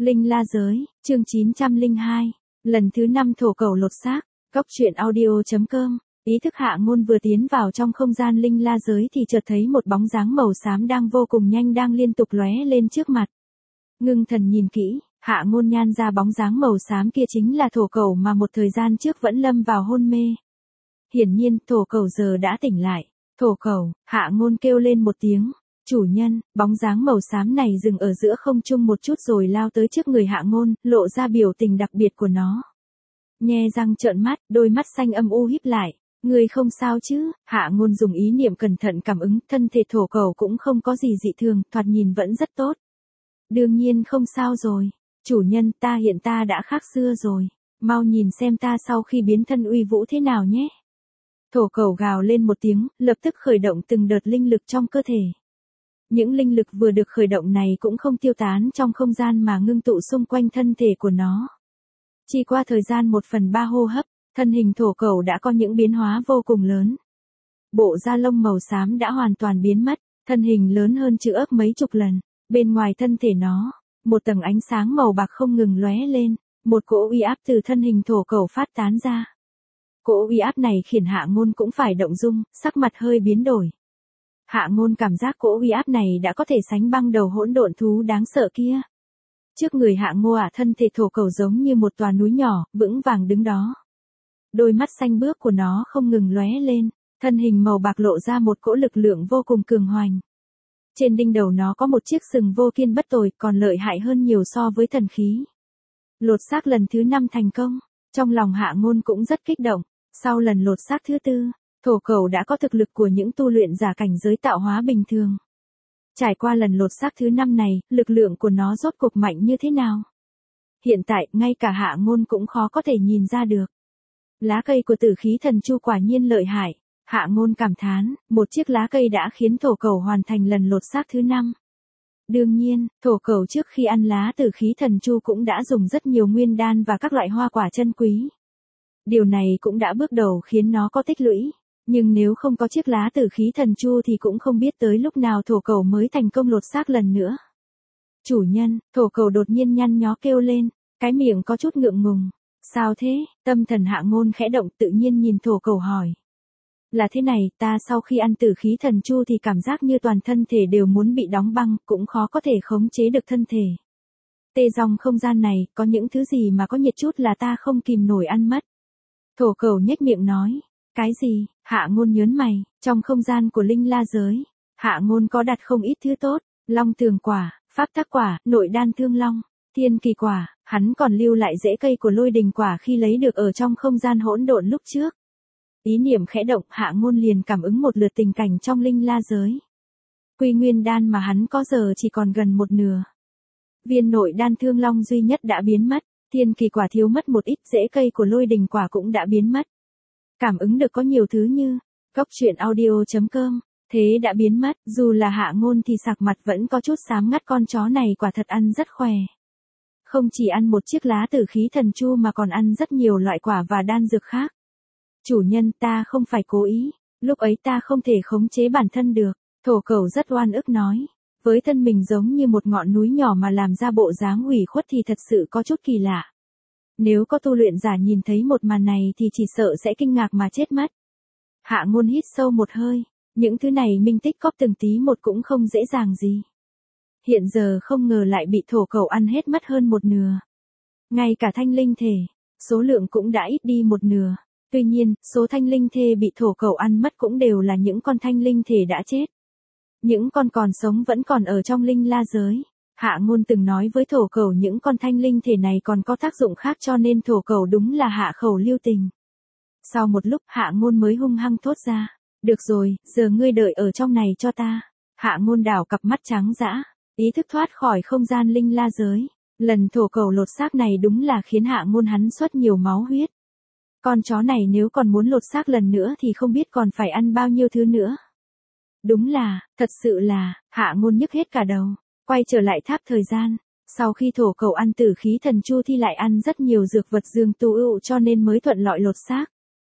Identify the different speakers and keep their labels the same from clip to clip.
Speaker 1: Linh La Giới, chương 902, lần thứ 5 thổ cẩu lột xác, Cốc truyện audio.com. Ý thức Hạ Ngôn vừa tiến vào trong không gian Linh La Giới thì chợt thấy một bóng dáng màu xám đang vô cùng nhanh đang liên tục lóe lên trước mặt. Ngưng thần nhìn kỹ, Hạ Ngôn nhan ra bóng dáng màu xám kia chính là thổ cẩu mà một thời gian trước vẫn lâm vào hôn mê. Hiển nhiên, thổ cẩu giờ đã tỉnh lại. Thổ cẩu, Hạ Ngôn kêu lên một tiếng. Chủ nhân, bóng dáng màu xám này dừng ở giữa không trung một chút rồi lao tới trước người Hạ Ngôn, lộ ra biểu tình đặc biệt của nó. Nhe răng trợn mắt, đôi mắt xanh âm u híp lại. Người không sao chứ? Hạ Ngôn dùng ý niệm cẩn thận cảm ứng, thân thể thổ cẩu cũng không có gì dị thường, thoạt nhìn vẫn rất tốt. Đương nhiên không sao rồi. Chủ nhân, hiện ta đã khác xưa rồi. Mau nhìn xem ta sau khi biến thân uy vũ thế nào nhé. Thổ cẩu gào lên một tiếng, lập tức khởi động từng đợt linh lực trong cơ thể. Những linh lực vừa được khởi động này cũng không tiêu tán trong không gian mà ngưng tụ xung quanh thân thể của nó. Chỉ qua thời gian 1/3 hô hấp, thân hình thổ cẩu đã có những biến hóa vô cùng lớn. Bộ da lông màu xám đã hoàn toàn biến mất, thân hình lớn hơn chữ ức mấy chục lần. Bên ngoài thân thể nó, một tầng ánh sáng màu bạc không ngừng lóe lên, một cỗ uy áp từ thân hình thổ cẩu phát tán ra. Cỗ uy áp này khiến Hạ Ngôn cũng phải động dung, sắc mặt hơi biến đổi. Hạ Ngôn cảm giác cỗ uy áp này đã có thể sánh băng đầu hỗn độn thú đáng sợ kia. Trước người Hạ Ngôn thân thể thổ cẩu giống như một tòa núi nhỏ, vững vàng đứng đó. Đôi mắt xanh biếc của nó không ngừng lóe lên, thân hình màu bạc lộ ra một cỗ lực lượng vô cùng cường hoành. Trên đỉnh đầu nó có một chiếc sừng vô kiên bất tồi, còn lợi hại hơn nhiều so với thần khí. Lột xác lần thứ 5 thành công, trong lòng Hạ Ngôn cũng rất kích động. Sau lần lột xác thứ 4, thổ cẩu đã có thực lực của những tu luyện giả cảnh giới tạo hóa bình thường. Trải qua lần lột xác thứ 5 này, lực lượng của nó rốt cuộc mạnh như thế nào? Hiện tại, ngay cả Hạ Ngôn cũng khó có thể nhìn ra được. Lá cây của Tử Khí Thần Chu quả nhiên lợi hại. Hạ Ngôn cảm thán, một chiếc lá cây đã khiến thổ cẩu hoàn thành lần lột xác thứ 5. Đương nhiên, thổ cẩu trước khi ăn lá Tử Khí Thần Chu cũng đã dùng rất nhiều nguyên đan và các loại hoa quả chân quý. Điều này cũng đã bước đầu khiến nó có tích lũy, nhưng nếu không có chiếc lá Tử Khí Thần Chu thì cũng không biết tới lúc nào thổ cẩu mới thành công lột xác lần nữa. Chủ nhân, thổ cẩu đột nhiên nhăn nhó kêu lên, cái miệng có chút ngượng ngùng. Sao thế? Tâm thần Hạ Ngôn khẽ động, tự nhiên nhìn thổ cẩu hỏi. Là thế này, ta sau khi ăn Tử Khí Thần Chu thì cảm giác như toàn thân thể đều muốn bị đóng băng, cũng khó có thể khống chế được thân thể. Tê dòng không gian này, có những thứ gì mà có nhiệt chút là ta không kìm nổi ăn mất. Thổ cẩu nhếch miệng nói. Cái gì? Hạ Ngôn nhớn mày. Trong không gian của Linh La Giới, Hạ Ngôn có đặt không ít thứ tốt. Long tường quả, pháp tắc quả, nội đan thương long, thiên kỳ quả. Hắn còn lưu lại rễ cây của lôi đình quả khi lấy được ở trong không gian hỗn độn lúc trước. Ý niệm khẽ động, Hạ Ngôn liền cảm ứng một lượt tình cảnh trong Linh La Giới. Quy nguyên đan mà hắn có giờ chỉ còn gần một nửa. Viên nội đan thương long duy nhất đã biến mất. Thiên kỳ quả thiếu mất một ít, rễ cây của lôi đình quả cũng đã biến mất. Cảm ứng được có nhiều thứ như Cốc truyện audio.com, thế đã biến mất, dù là Hạ Ngôn thì sạc mặt vẫn có chút xám ngắt, con chó này quả thật ăn rất khỏe. Không chỉ ăn một chiếc lá Tử Khí Thần Chu mà còn ăn rất nhiều loại quả và đan dược khác. Chủ nhân, ta không phải cố ý, lúc ấy ta không thể khống chế bản thân được. Thổ cẩu rất oan ức nói. Với thân mình giống như một ngọn núi nhỏ mà làm ra bộ dáng ủy khuất thì thật sự có chút kỳ lạ. Nếu có tu luyện giả nhìn thấy một màn này thì chỉ sợ sẽ kinh ngạc mà chết mất. Hạ Ngôn hít sâu một hơi, những thứ này minh tích cóp từng tí một cũng không dễ dàng gì. Hiện giờ không ngờ lại bị thổ cẩu ăn hết mất hơn một nửa. Ngay cả thanh linh thể, số lượng cũng đã ít đi một nửa. Tuy nhiên, số thanh linh thể bị thổ cẩu ăn mất cũng đều là những con thanh linh thể đã chết. Những con còn sống vẫn còn ở trong Linh La Giới. Hạ Ngôn từng nói với thổ cẩu những con thanh linh thể này còn có tác dụng khác, cho nên thổ cẩu đúng là hạ khẩu lưu tình. Sau một lúc Hạ Ngôn mới hung hăng thốt ra. Được rồi, giờ ngươi đợi ở trong này cho ta. Hạ Ngôn đảo cặp mắt trắng dã, ý thức thoát khỏi không gian Linh La Giới. Lần thổ cẩu lột xác này đúng là khiến Hạ Ngôn hắn xuất nhiều máu huyết. Con chó này nếu còn muốn lột xác lần nữa thì không biết còn phải ăn bao nhiêu thứ nữa. Đúng là, thật sự là, Hạ Ngôn nhức hết cả đầu. Quay trở lại tháp thời gian, sau khi thổ cẩu ăn Tử Khí Thần Chu thì lại ăn rất nhiều dược vật dương tu ưu cho nên mới thuận lợi lột xác.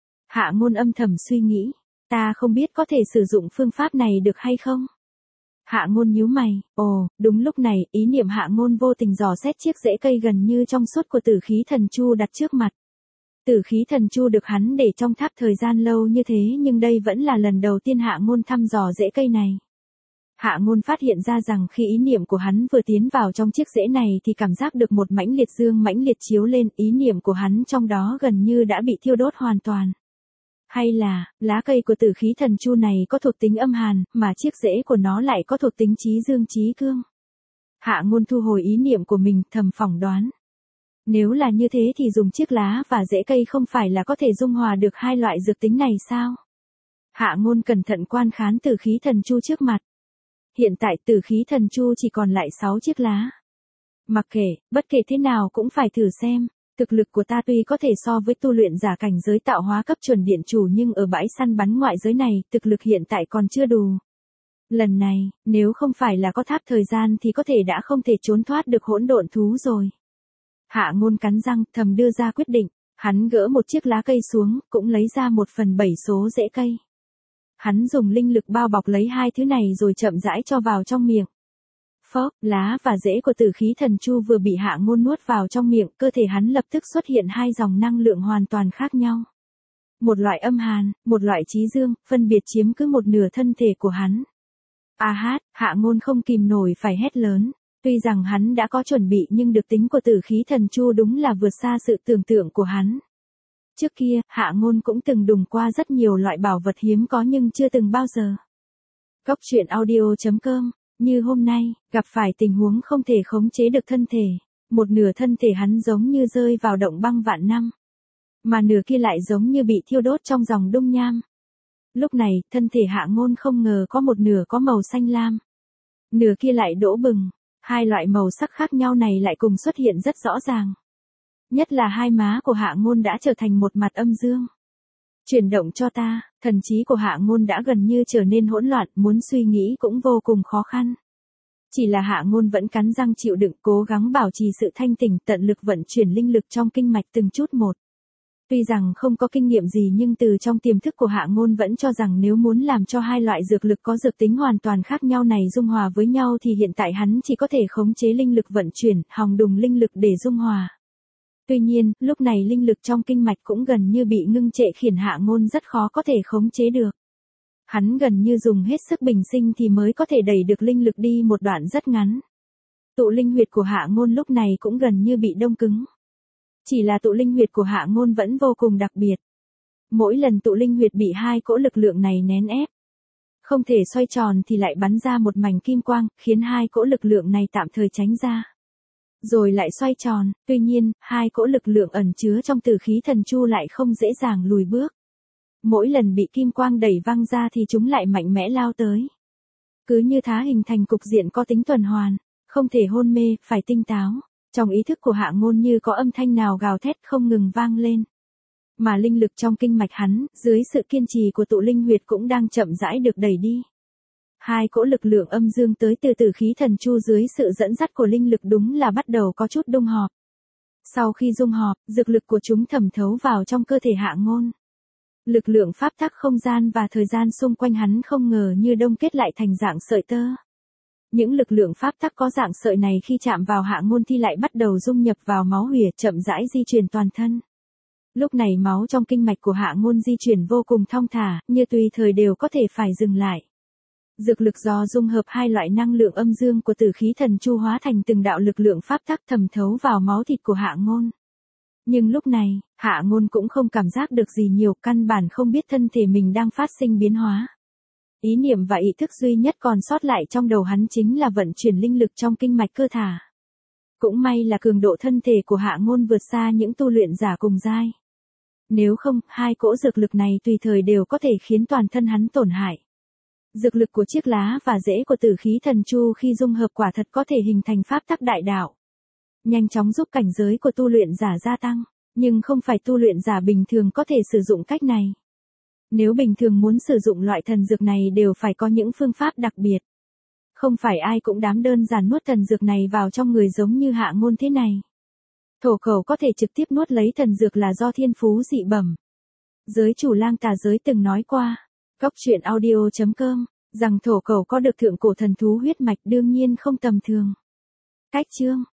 Speaker 1: Hạ Ngôn âm thầm suy nghĩ, ta không biết có thể sử dụng phương pháp này được hay không. Hạ Ngôn nhíu mày, đúng lúc này, ý niệm Hạ Ngôn vô tình dò xét chiếc rễ cây gần như trong suốt của Tử khí thần chu đặt trước mặt. Tử khí thần chu được hắn để trong tháp thời gian lâu như thế nhưng đây vẫn là lần đầu tiên Hạ Ngôn thăm dò rễ cây này. Hạ Ngôn phát hiện ra rằng khi ý niệm của hắn vừa tiến vào trong chiếc rễ này thì cảm giác được một mãnh liệt dương mãnh liệt chiếu lên, ý niệm của hắn trong đó gần như đã bị thiêu đốt hoàn toàn. Hay là, lá cây của Tử khí thần chu này có thuộc tính âm hàn, mà chiếc rễ của nó lại có thuộc tính trí dương trí cương. Hạ Ngôn thu hồi ý niệm của mình, thầm phỏng đoán. Nếu là như thế thì dùng chiếc lá và rễ cây không phải là có thể dung hòa được hai loại dược tính này sao? Hạ Ngôn cẩn thận quan khán Tử khí thần chu trước mặt. Hiện tại Tử khí thần chu chỉ còn lại 6 chiếc lá. Mặc kệ, bất kể thế nào cũng phải thử xem. Thực lực của ta tuy có thể so với tu luyện giả cảnh giới tạo hóa cấp chuẩn điện chủ nhưng ở bãi săn bắn ngoại giới này, thực lực hiện tại còn chưa đủ. Lần này, nếu không phải là có tháp thời gian thì có thể đã không thể trốn thoát được hỗn độn thú rồi. Hạ Ngôn cắn răng, thầm đưa ra quyết định, hắn gỡ một chiếc lá cây xuống, cũng lấy ra 1/7 số rễ cây. Hắn dùng linh lực bao bọc lấy hai thứ này rồi chậm rãi cho vào trong miệng. Phốc, lá và rễ của Tử khí thần chu vừa bị Hạ Ngôn nuốt vào trong miệng, cơ thể hắn lập tức xuất hiện hai dòng năng lượng hoàn toàn khác nhau. Một loại âm hàn, một loại trí dương, phân biệt chiếm cứ một nửa thân thể của hắn. Hạ Ngôn không kìm nổi phải hét lớn. Tuy rằng hắn đã có chuẩn bị nhưng được tính của Tử khí thần chu đúng là vượt xa sự tưởng tượng của hắn. Trước kia, Hạ Ngôn cũng từng đụng qua rất nhiều loại bảo vật hiếm có nhưng chưa từng bao giờ. Cốc truyện audio.com. Như hôm nay, gặp phải tình huống không thể khống chế được thân thể. Một nửa thân thể hắn giống như rơi vào động băng vạn năm. Mà nửa kia lại giống như bị thiêu đốt trong dòng dung nham. Lúc này, thân thể Hạ Ngôn không ngờ có một nửa có màu xanh lam. Nửa kia lại đỗ bừng. Hai loại màu sắc khác nhau này lại cùng xuất hiện rất rõ ràng. Nhất là hai má của Hạ Ngôn đã trở thành một mặt âm dương. Chuyển động cho ta, thần trí của Hạ Ngôn đã gần như trở nên hỗn loạn, muốn suy nghĩ cũng vô cùng khó khăn. Chỉ là Hạ Ngôn vẫn cắn răng chịu đựng, cố gắng bảo trì sự thanh tỉnh, tận lực vận chuyển linh lực trong kinh mạch từng chút một. Tuy rằng không có kinh nghiệm gì nhưng từ trong tiềm thức của Hạ Ngôn vẫn cho rằng nếu muốn làm cho hai loại dược lực có dược tính hoàn toàn khác nhau này dung hòa với nhau thì hiện tại hắn chỉ có thể khống chế linh lực vận chuyển, hòng đùng linh lực để dung hòa. Tuy nhiên, lúc này linh lực trong kinh mạch cũng gần như bị ngưng trệ khiến Hạ Ngôn rất khó có thể khống chế được. Hắn gần như dùng hết sức bình sinh thì mới có thể đẩy được linh lực đi một đoạn rất ngắn. Tụ linh huyệt của Hạ Ngôn lúc này cũng gần như bị đông cứng. Chỉ là tụ linh huyệt của Hạ Ngôn vẫn vô cùng đặc biệt. Mỗi lần tụ linh huyệt bị hai cỗ lực lượng này nén ép. Không thể xoay tròn thì lại bắn ra một mảnh kim quang, khiến hai cỗ lực lượng này tạm thời tránh ra. Rồi lại xoay tròn, tuy nhiên, hai cỗ lực lượng ẩn chứa trong Tử khí thần chu lại không dễ dàng lùi bước. Mỗi lần bị kim quang đẩy văng ra thì chúng lại mạnh mẽ lao tới. Cứ như thá hình thành cục diện có tính tuần hoàn, không thể hôn mê, phải tinh táo. Trong ý thức của Hạ Ngôn như có âm thanh nào gào thét không ngừng vang lên. Mà linh lực trong kinh mạch hắn, dưới sự kiên trì của tụ linh huyệt cũng đang chậm rãi được đẩy đi. Hai cỗ lực lượng âm dương tới từ Tử khí thần chu dưới sự dẫn dắt của linh lực đúng là bắt đầu có chút dung hợp. Sau khi dung hợp, dược lực của chúng thẩm thấu vào trong cơ thể Hạ Ngôn. Lực lượng pháp tắc không gian và thời gian xung quanh hắn không ngờ như đông kết lại thành dạng sợi tơ. Những lực lượng pháp tắc có dạng sợi này khi chạm vào Hạ Ngôn thì lại bắt đầu dung nhập vào máu huyệt, chậm rãi di chuyển toàn thân. Lúc này máu trong kinh mạch của Hạ Ngôn di chuyển vô cùng thong thả, như tùy thời đều có thể phải dừng lại. Dược lực do dung hợp hai loại năng lượng âm dương của Tử khí thần chu hóa thành từng đạo lực lượng pháp tắc thẩm thấu vào máu thịt của Hạ Ngôn. Nhưng lúc này, Hạ Ngôn cũng không cảm giác được gì nhiều, căn bản không biết thân thể mình đang phát sinh biến hóa. Ý niệm và ý thức duy nhất còn sót lại trong đầu hắn chính là vận chuyển linh lực trong kinh mạch cơ thể. Cũng may là cường độ thân thể của Hạ Ngôn vượt xa những tu luyện giả cùng giai. Nếu không, hai cỗ dược lực này tùy thời đều có thể khiến toàn thân hắn tổn hại. Dược lực của chiếc lá và rễ của Tử khí thần chu khi dung hợp quả thật có thể hình thành pháp tắc đại đạo. Nhanh chóng giúp cảnh giới của tu luyện giả gia tăng, nhưng không phải tu luyện giả bình thường có thể sử dụng cách này. Nếu bình thường muốn sử dụng loại thần dược này đều phải có những phương pháp đặc biệt. Không phải ai cũng dám đơn giản nuốt thần dược này vào trong người giống như Hạ Ngôn thế này. Thổ khẩu có thể trực tiếp nuốt lấy thần dược là do thiên phú dị bẩm. Giới chủ Lang Tà giới từng nói qua. Cốc truyện audio.com Rằng thổ cẩu có được thượng cổ thần thú huyết mạch đương nhiên không tầm thường. Cách chương